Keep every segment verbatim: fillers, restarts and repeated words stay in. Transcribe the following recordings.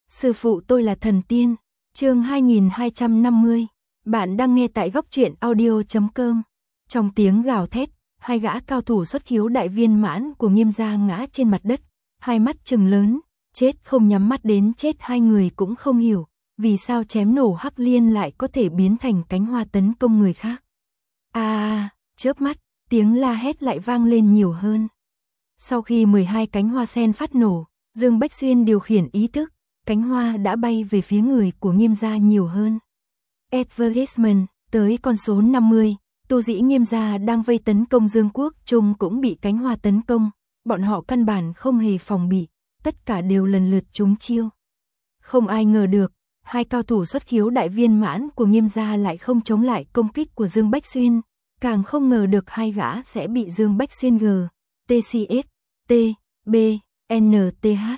Sư phụ tôi là thần tiên. Chương hai nghìn hai trăm năm mươi. Bạn đang nghe tại góc truyện audio chấm com. Trong tiếng gào thét, hai gã cao thủ xuất khiếu đại viên mãn của Nghiêm gia ngã trên mặt đất, hai mắt trừng lớn, chết không nhắm mắt đến chết. Hai người cũng không hiểu, vì sao chém nổ Hắc Liên lại có thể biến thành cánh hoa tấn công người khác. A à, chớp mắt, tiếng la hét lại vang lên nhiều hơn. Sau khi mười hai cánh hoa sen phát nổ, Dương Bách Xuyên điều khiển ý thức, cánh hoa đã bay về phía người của Nghiêm gia nhiều hơn. Advertisement, tới con số năm mươi, tu sĩ Nghiêm gia đang vây tấn công Dương Quốc Trung cũng bị cánh hoa tấn công, bọn họ căn bản không hề phòng bị, tất cả đều lần lượt trúng chiêu. Không ai ngờ được, hai cao thủ xuất khiếu đại viên mãn của Nghiêm gia lại không chống lại công kích của Dương Bách Xuyên, càng không ngờ được hai gã sẽ bị Dương Bách Xuyên G, tê xê ét, T, B, N, T, H.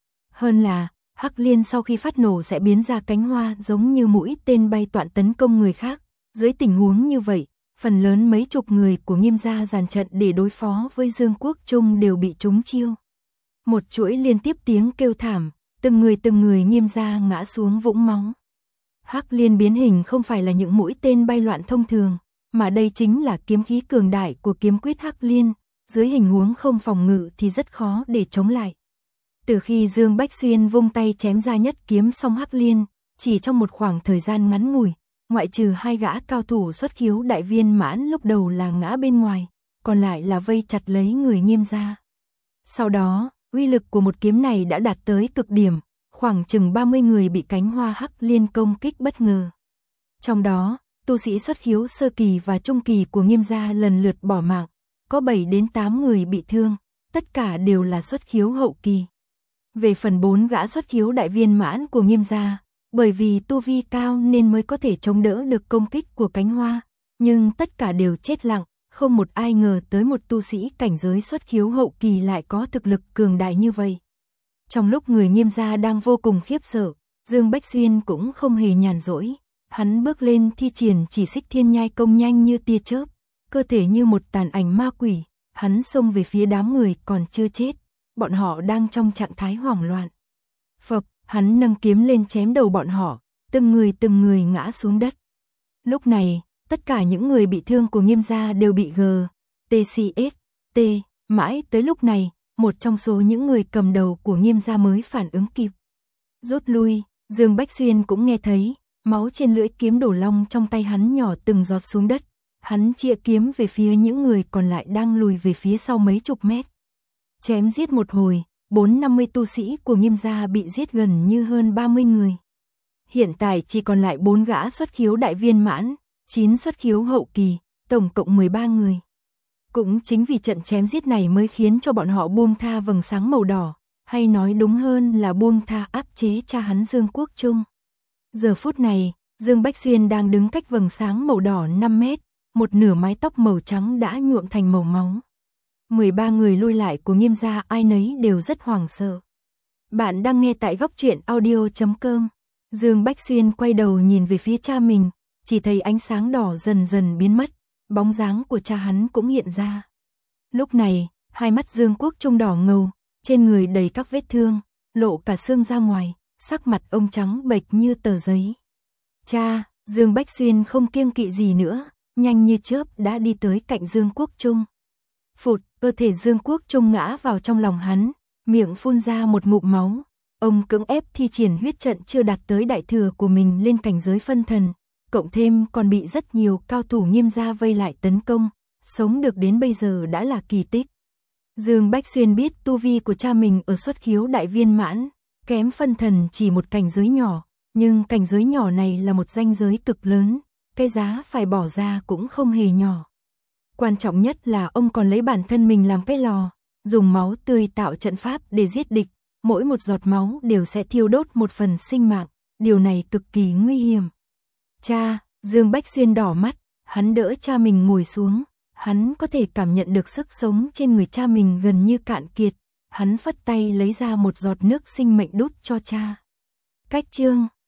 Hơn là, Hắc Liên sau khi phát nổ sẽ biến ra cánh hoa giống như mũi tên bay toạn tấn công người khác. Dưới tình huống như vậy, phần lớn mấy chục người của Nghiêm gia dàn trận để đối phó với Dương Quốc Trung đều bị trúng chiêu. Một chuỗi liên tiếp tiếng kêu thảm, từng người từng người Nghiêm gia ngã xuống vũng máu. Hắc Liên biến hình không phải là những mũi tên bay loạn thông thường, mà đây chính là kiếm khí cường đại của kiếm quyết Hắc Liên, dưới hình huống không phòng ngự thì rất khó để chống lại. Từ khi Dương Bách Xuyên vung tay chém ra nhất kiếm xong Hắc Liên, chỉ trong một khoảng thời gian ngắn ngủi, ngoại trừ hai gã cao thủ xuất khiếu đại viên mãn lúc đầu là ngã bên ngoài, còn lại là vây chặt lấy người Nghiêm gia. Sau đó, uy lực của một kiếm này đã đạt tới cực điểm, khoảng chừng ba mươi người bị cánh hoa Hắc Liên công kích bất ngờ. Trong đó, tu sĩ xuất khiếu sơ kỳ và trung kỳ của Nghiêm gia lần lượt bỏ mạng, có bảy đến tám người bị thương, tất cả đều là xuất khiếu hậu kỳ. Về phần bốn gã xuất khiếu đại viên mãn của Nghiêm gia, bởi vì tu vi cao nên mới có thể chống đỡ được công kích của cánh hoa, nhưng tất cả đều chết lặng, không một ai ngờ tới một tu sĩ cảnh giới xuất khiếu hậu kỳ lại có thực lực cường đại như vậy. Trong lúc người Nghiêm gia đang vô cùng khiếp sợ, Dương Bách Xuyên cũng không hề nhàn rỗi, hắn bước lên thi triển chỉ xích thiên nhai công nhanh như tia chớp, cơ thể như một tàn ảnh ma quỷ, hắn xông về phía đám người còn chưa chết. Bọn họ đang trong trạng thái hoảng loạn. Phập, hắn nâng kiếm lên chém đầu bọn họ, từng người từng người ngã xuống đất. Lúc này, tất cả những người bị thương của Nghiêm gia đều bị G, tê xê ét, T, mãi tới lúc này, một trong số những người cầm đầu của Nghiêm gia mới phản ứng kịp. Rút lui, Dương Bách Xuyên cũng nghe thấy, máu trên lưỡi kiếm đổ long trong tay hắn nhỏ từng giọt xuống đất. Hắn chĩa kiếm về phía những người còn lại đang lùi về phía sau mấy chục mét. Chém giết một hồi, bốn năm mươi tu sĩ của Nghiêm gia bị giết gần như hơn ba mươi người. Hiện tại chỉ còn lại bốn gã xuất khiếu đại viên mãn, chín xuất khiếu hậu kỳ, tổng cộng mười ba người. Cũng chính vì trận chém giết này mới khiến cho bọn họ buông tha vầng sáng màu đỏ, hay nói đúng hơn là buông tha áp chế cha hắn Dương Quốc Trung. Giờ phút này, Dương Bách Xuyên đang đứng cách vầng sáng màu đỏ năm mét, một nửa mái tóc màu trắng đã nhuộm thành màu máu. mười ba người lui lại của Nghiêm gia ai nấy đều rất hoảng sợ. Bạn đang nghe tại góc truyện audio chấm com. Dương Bách Xuyên quay đầu nhìn về phía cha mình, chỉ thấy ánh sáng đỏ dần dần biến mất, bóng dáng của cha hắn cũng hiện ra. Lúc này, hai mắt Dương Quốc Trung đỏ ngầu, trên người đầy các vết thương, lộ cả xương ra ngoài, sắc mặt ông trắng bệch như tờ giấy. Cha, Dương Bách Xuyên không kiêng kỵ gì nữa, nhanh như chớp đã đi tới cạnh Dương Quốc Trung. Phụt, cơ thể Dương Quốc Trung ngã vào trong lòng hắn, miệng phun ra một ngụm máu. Ông cưỡng ép thi triển huyết trận chưa đạt tới đại thừa của mình lên cảnh giới phân thần, cộng thêm còn bị rất nhiều cao thủ Nghiêm gia vây lại tấn công, sống được đến bây giờ đã là kỳ tích. Dương Bách Xuyên biết tu vi của cha mình ở xuất khiếu đại viên mãn, kém phân thần chỉ một cảnh giới nhỏ, nhưng cảnh giới nhỏ này là một ranh giới cực lớn, cái giá phải bỏ ra cũng không hề nhỏ. Quan trọng nhất là ông còn lấy bản thân mình làm cái lò, dùng máu tươi tạo trận pháp để giết địch, mỗi một giọt máu đều sẽ thiêu đốt một phần sinh mạng, điều này cực kỳ nguy hiểm. Cha, Dương Bách Xuyên đỏ mắt, hắn đỡ cha mình ngồi xuống, hắn có thể cảm nhận được sức sống trên người cha mình gần như cạn kiệt, hắn phất tay lấy ra một giọt nước sinh mệnh đút cho cha. Cách chương